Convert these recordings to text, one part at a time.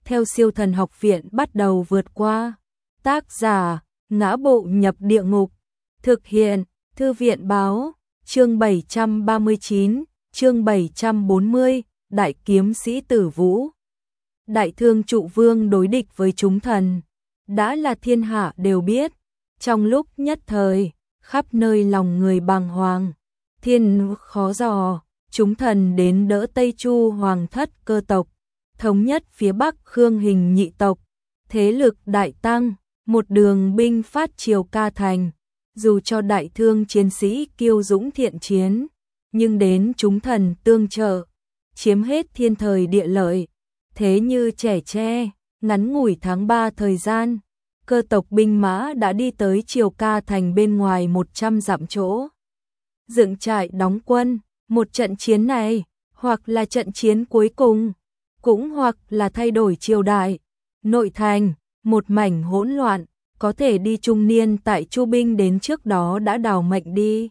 theo Siêu Thần Học Viện bắt đầu vượt qua. Tác giả: Ngã Bộ Nhập Địa Ngục. Thực hiện: Thư viện báo. Chương 739, chương 740, Đại Kiếm Sĩ Tử Vũ. Đại Thương Trụ Vương đối địch với chúng thần, đã là thiên hạ đều biết. Trong lúc nhất thời, khắp nơi lòng người bàng hoàng, thiên khó dò, chúng thần đến đỡ Tây Chu Hoàng thất Cơ tộc, thống nhất phía Bắc Khương Hình nhị tộc, thế lực đại tăng, một đường binh phát Triều Ca Thành. Dù cho Đại Thương chiến sĩ kiêu dũng thiện chiến, nhưng đến chúng thần tương trợ, chiếm hết thiên thời địa lợi, thế như trẻ tre. Ngắn ngủi tháng 3 thời gian, Cơ tộc binh mã đã đi tới Triều Ca Thành bên ngoài 100 dặm chỗ, dựng trại đóng quân. Một trận chiến này, hoặc là trận chiến cuối cùng, cũng hoặc là thay đổi triều đại. Nội thành, một mảnh hỗn loạn, có thể đi trung niên tại Chu binh đến trước đó đã đào mệnh đi.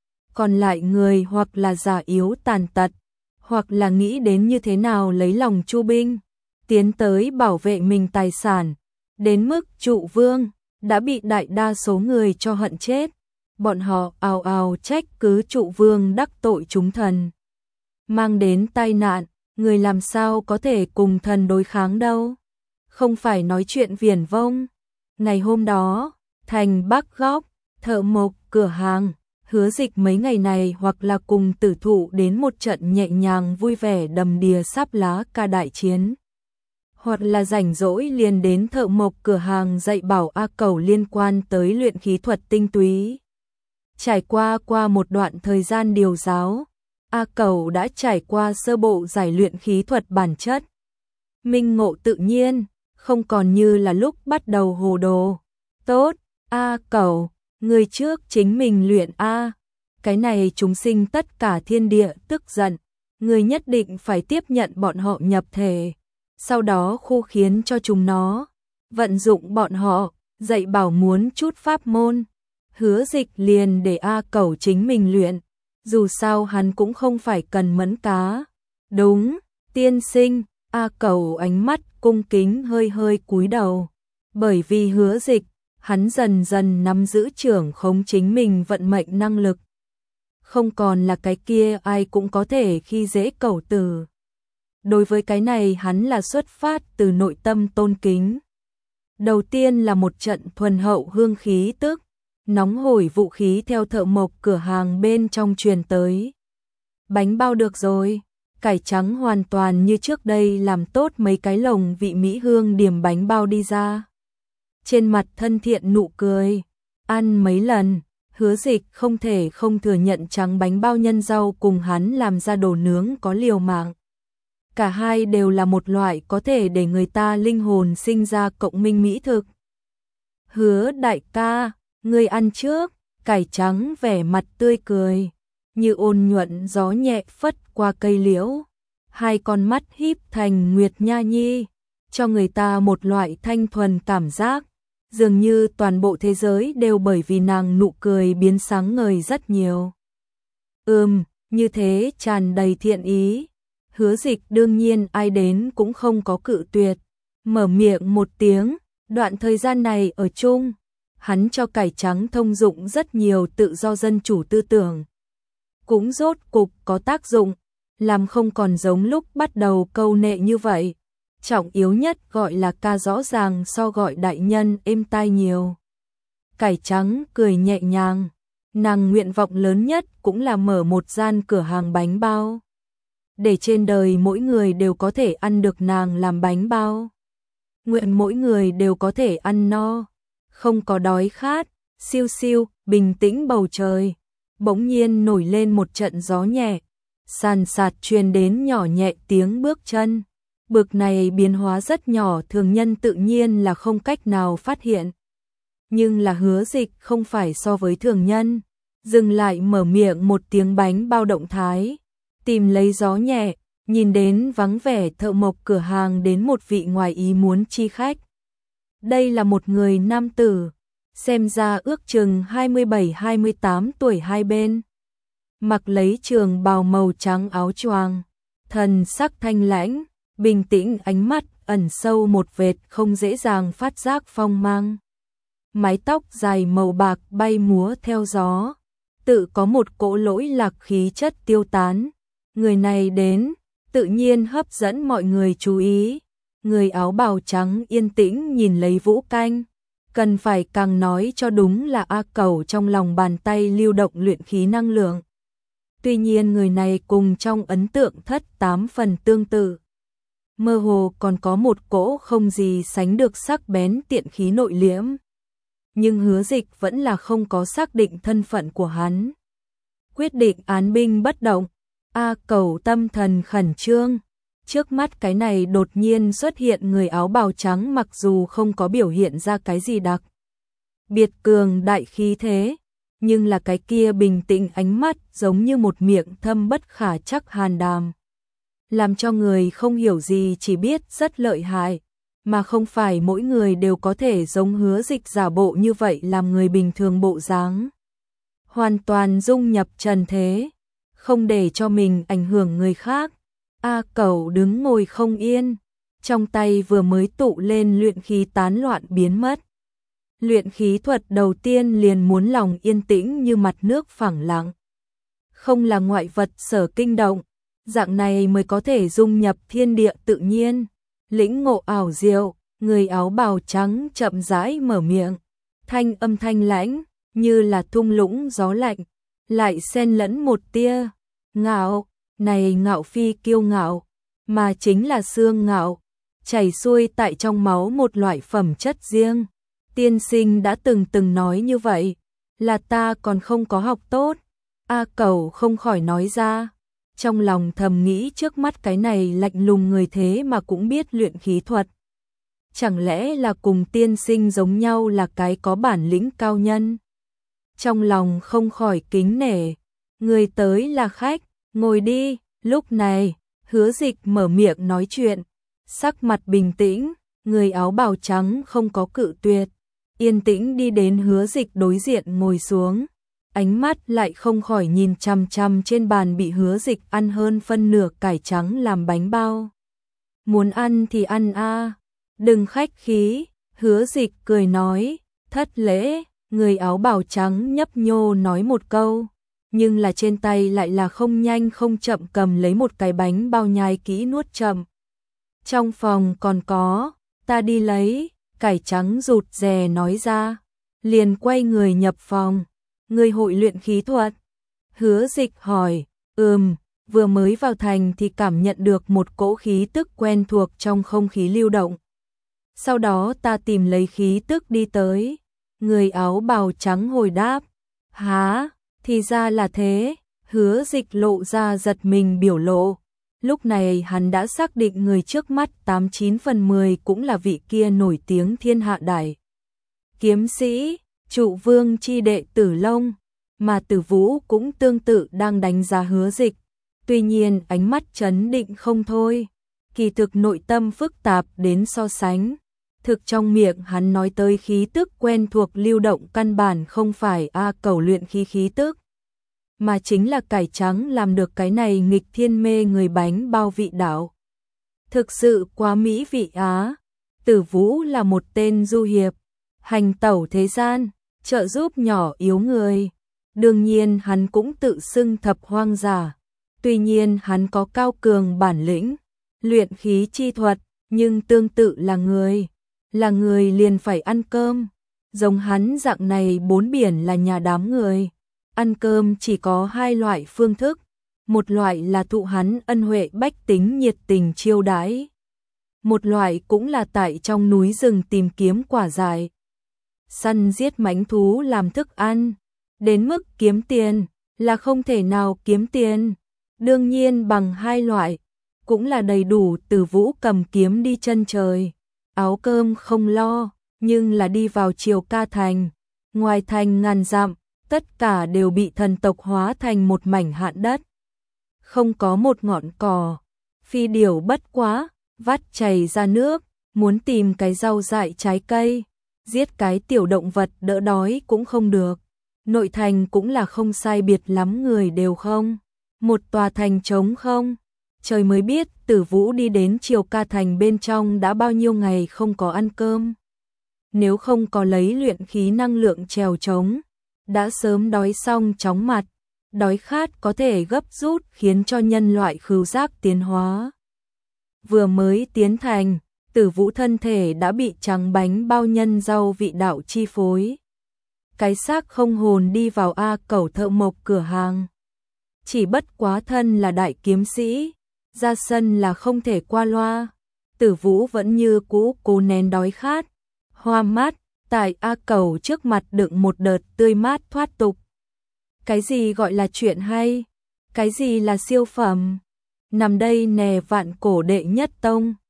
Còn lại người hoặc là già yếu tàn tật, hoặc là nghĩ đến như thế nào lấy lòng Chu binh, tiến tới bảo vệ mình tài sản. Đến mức Trụ Vương đã bị đại đa số người cho hận chết. Bọn họ ào ào trách cứ Trụ Vương đắc tội chúng thần, mang đến tai nạn. Người làm sao có thể cùng thần đối kháng đâu, không phải nói chuyện viển vông. Ngày hôm đó, thành Bắc góc, thợ mộc cửa hàng, Hứa Dịch mấy ngày này hoặc là cùng Tử Thụ đến một trận nhẹ nhàng vui vẻ đầm đìa sáp lá ca đại chiến, hoặc là rảnh rỗi liền đến thợ mộc cửa hàng dạy bảo A Cẩu liên quan tới luyện khí thuật tinh túy. Trải qua một đoạn thời gian điều giáo, A Cẩu đã trải qua sơ bộ giải luyện khí thuật bản chất, minh ngộ tự nhiên, không còn như là lúc bắt đầu hồ đồ. Tốt, A Cẩu, người trước chính mình luyện A. Cái này chúng sinh tất cả thiên địa tức giận, người nhất định phải tiếp nhận bọn họ nhập thể, sau đó khu khiến cho chúng nó vận dụng bọn họ, dạy bảo muốn chút pháp môn. Hứa Dịch liền để A Cẩu chính mình luyện, dù sao hắn cũng không phải cần mẫn cá. Đúng, tiên sinh. A Cẩu ánh mắt cung kính hơi hơi cúi đầu, bởi vì Hứa Dịch, hắn dần dần nắm giữ trưởng khống chính mình vận mệnh năng lực, không còn là cái kia ai cũng có thể khi dễ cẩu tử. Đối với cái này hắn là xuất phát từ nội tâm tôn kính. Đầu tiên là một trận thuần hậu hương khí tức, nóng hổi vũ khí theo thợ mộc cửa hàng bên trong truyền tới. Bánh bao được rồi. Cải trắng hoàn toàn như trước đây làm tốt mấy cái lồng vị mỹ hương điểm bánh bao đi ra. Trên mặt thân thiện nụ cười, ăn mấy lần, Hứa Dịch không thể không thừa nhận trắng bánh bao nhân rau cùng hắn làm ra đồ nướng có liều mạng. Cả hai đều là một loại có thể để người ta linh hồn sinh ra cộng minh mỹ thực. Hứa đại ca, ngươi ăn trước. Cải trắng vẻ mặt tươi cười, như ôn nhuận gió nhẹ phất qua cây liễu, hai con mắt híp thành nguyệt nha nhi, cho người ta một loại thanh thuần cảm giác, dường như toàn bộ thế giới đều bởi vì nàng nụ cười biến sáng ngời rất nhiều. Như thế tràn đầy thiện ý. Hứa Dịch đương nhiên ai đến cũng không có cự tuyệt, mở miệng một tiếng. Đoạn thời gian này ở chung, hắn cho cải trắng thông dụng rất nhiều tự do dân chủ tư tưởng, cũng rốt cục có tác dụng, làm không còn giống lúc bắt đầu câu nệ như vậy. Trọng yếu nhất gọi là ca rõ ràng so gọi đại nhân êm tai nhiều. Cải trắng cười nhẹ nhàng, nàng nguyện vọng lớn nhất cũng là mở một gian cửa hàng bánh bao, để trên đời mỗi người đều có thể ăn được nàng làm bánh bao. Nguyện mỗi người đều có thể ăn no, không có đói khát. Siêu siêu, bình tĩnh bầu trời, bỗng nhiên nổi lên một trận gió nhẹ, sàn sạt truyền đến nhỏ nhẹ tiếng bước chân. Bực này biến hóa rất nhỏ, thường nhân tự nhiên là không cách nào phát hiện. Nhưng là Hứa Dịch không phải so với thường nhân, dừng lại mở miệng một tiếng bánh bao động thái, tìm lấy gió nhẹ, nhìn đến vắng vẻ thợ mộc cửa hàng đến một vị ngoài ý muốn chi khách. Đây là một người nam tử, xem ra ước chừng 27-28 tuổi, hai bên mặc lấy trường bào màu trắng áo choàng, thần sắc thanh lãnh, bình tĩnh, ánh mắt ẩn sâu một vệt không dễ dàng phát giác phong mang. Mái tóc dài màu bạc bay múa theo gió, tự có một cỗ lỗi lạc khí chất tiêu tán. Người này đến, tự nhiên hấp dẫn mọi người chú ý. Người áo bào trắng yên tĩnh nhìn lấy Vũ Canh, cần phải càng nói cho đúng là A Cẩu trong lòng bàn tay lưu động luyện khí năng lượng. Tuy nhiên người này cùng trong ấn tượng thất 8 phần tương tự. Mơ hồ còn có một cỗ không gì sánh được sắc bén tiện khí nội liễm. Nhưng Hứa Dịch vẫn là không có xác định thân phận của hắn. Quyết định án binh bất động, A Cẩu tâm thần khẩn trương. Trước mắt cái này đột nhiên xuất hiện người áo bào trắng, mặc dù không có biểu hiện ra cái gì đặc biệt cường đại khí thế, nhưng là cái kia bình tĩnh ánh mắt giống như một miệng thâm bất khả trắc hàn đàm, làm cho người không hiểu gì chỉ biết rất lợi hại, mà không phải mỗi người đều có thể giống Hứa Dịch giả bộ như vậy làm người bình thường bộ dáng. Hoàn toàn dung nhập trần thế, không để cho mình ảnh hưởng người khác. A Cẩu đứng ngồi không yên, trong tay vừa mới tụ lên luyện khí tán loạn biến mất. Luyện khí thuật đầu tiên liền muốn lòng yên tĩnh như mặt nước phẳng lặng. Không là ngoại vật sở kinh động, dạng này mới có thể dung nhập thiên địa tự nhiên. Lĩnh ngộ ảo diệu, người áo bào trắng chậm rãi mở miệng, thanh âm thanh lãnh, như là thung lũng gió lạnh, lại xen lẫn một tia ngạo. Này ngạo phi kiêu ngạo, mà chính là xương ngạo, chảy xuôi tại trong máu một loại phẩm chất riêng. Tiên sinh đã từng nói như vậy, là ta còn không có học tốt. A Cẩu không khỏi nói ra, trong lòng thầm nghĩ trước mắt cái này lạnh lùng người thế mà cũng biết luyện khí thuật. Chẳng lẽ là cùng tiên sinh giống nhau là cái có bản lĩnh cao nhân? Trong lòng không khỏi kính nể, người tới là khách. Ngồi đi. Lúc này, Hứa Dịch mở miệng nói chuyện, sắc mặt bình tĩnh, người áo bào trắng không có cự tuyệt, yên tĩnh đi đến Hứa Dịch đối diện ngồi xuống, ánh mắt lại không khỏi nhìn chằm chằm trên bàn bị Hứa Dịch ăn hơn phân nửa cải trắng làm bánh bao. Muốn ăn thì ăn a, đừng khách khí. Hứa Dịch cười nói, thất lễ. Người áo bào trắng nhấp nhô nói một câu, nhưng là trên tay lại là không nhanh không chậm cầm lấy một cái bánh bao nhai kỹ nuốt chậm. Trong phòng còn có, ta đi lấy. Cải trắng rụt rè nói ra, liền quay người nhập phòng. Người hội luyện khí thuật? Hứa Dịch hỏi. Vừa mới vào thành thì cảm nhận được một cỗ khí tức quen thuộc trong không khí lưu động. Sau đó ta tìm lấy khí tức đi tới. Người áo bào trắng hồi đáp. Hả? Thì ra là thế. Hứa Dịch lộ ra giật mình biểu lộ. Lúc này hắn đã xác định người trước mắt 89 phần 10 cũng là vị kia nổi tiếng thiên hạ đại kiếm sĩ, Trụ Vương chi đệ Tử Long, mà Tử Vũ cũng tương tự đang đánh giá Hứa Dịch. Tuy nhiên ánh mắt trấn định không thôi, kỳ thực nội tâm phức tạp đến so sánh. Thực trong miệng hắn nói tới khí tức quen thuộc lưu động căn bản không phải A Cẩu luyện khí tức, mà chính là cải trắng làm được cái này nghịch thiên mê người bánh bao vị đạo. Thực sự quá mỹ vị á. Tử Vũ là một tên du hiệp, hành tẩu thế gian, trợ giúp nhỏ yếu người. Đương nhiên hắn cũng tự xưng thập hoang giả. Tuy nhiên hắn có cao cường bản lĩnh, luyện khí chi thuật, nhưng tương tự là người liền phải ăn cơm. Giống hắn dạng này bốn biển là nhà đám người. Ăn cơm chỉ có hai loại phương thức, một loại là thụ hắn ân huệ bách tính nhiệt tình chiêu đãi, một loại cũng là tại trong núi rừng tìm kiếm quả dại, săn giết mãnh thú làm thức ăn. Đến mức kiếm tiền là không thể nào kiếm tiền, đương nhiên bằng hai loại cũng là đầy đủ. Tử Vũ cầm kiếm đi chân trời, áo cơm không lo, nhưng là đi vào Triều Ca thành, ngoài thành ngàn dặm, tất cả đều bị thần tộc hóa thành một mảnh hạn đất. Không có một ngọn cỏ, phi điểu bất quá, vắt chảy ra nước, muốn tìm cái rau dại trái cây, giết cái tiểu động vật đỡ đói cũng không được. Nội thành cũng là không sai biệt lắm, người đều không. Một tòa thành trống không, Trời mới biết Tử Vũ đi đến Triều Ca Thành bên trong đã bao nhiêu ngày không có ăn cơm. Nếu không có lấy luyện khí năng lượng trèo trống, đã sớm đói xong chóng mặt. Đói khát có thể gấp rút khiến cho nhân loại khứu giác tiến hóa. Vừa mới tiến thành, Tử Vũ thân thể đã bị trắng bánh bao nhân rau vị đạo chi phối. Cái xác không hồn đi vào A Cẩu thợ mộc cửa hàng. Chỉ bất quá thân là đại kiếm sĩ, ra sân là không thể qua loa. Tử Vũ vẫn như cũ cố nén đói khát, hoa mát, tại A Cẩu trước mặt đựng một đợt tươi mát thoát tục. Cái gì gọi là chuyện hay? Cái gì là siêu phẩm? Nằm đây nè vạn cổ đệ nhất tông.